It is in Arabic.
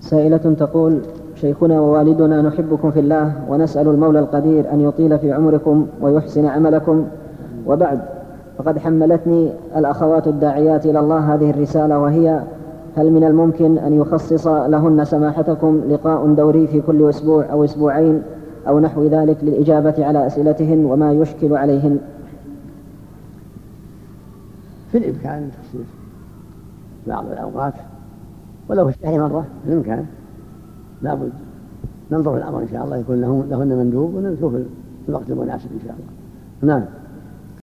سائلة تقول: شيخنا ووالدنا نحبكم في الله ونسأل المولى القدير أن يطيل في عمركم ويحسن عملكم، وبعد، فقد حملتني الأخوات الداعيات إلى الله هذه الرسالة، وهي: هل من الممكن أن يخصص لهن سماحتكم لقاء دوري في كل أسبوع أو أسبوعين أو نحو ذلك للإجابة على أسئلتهن وما يشكل عليهن؟ في الإمكان تخصيص بعض الأوقات ولو في الشهر مرة، في الإمكان لابد ننظر الأمر إن شاء الله يكون لهن مندوب ونشوف الوقت المناسب إن شاء الله. نعم.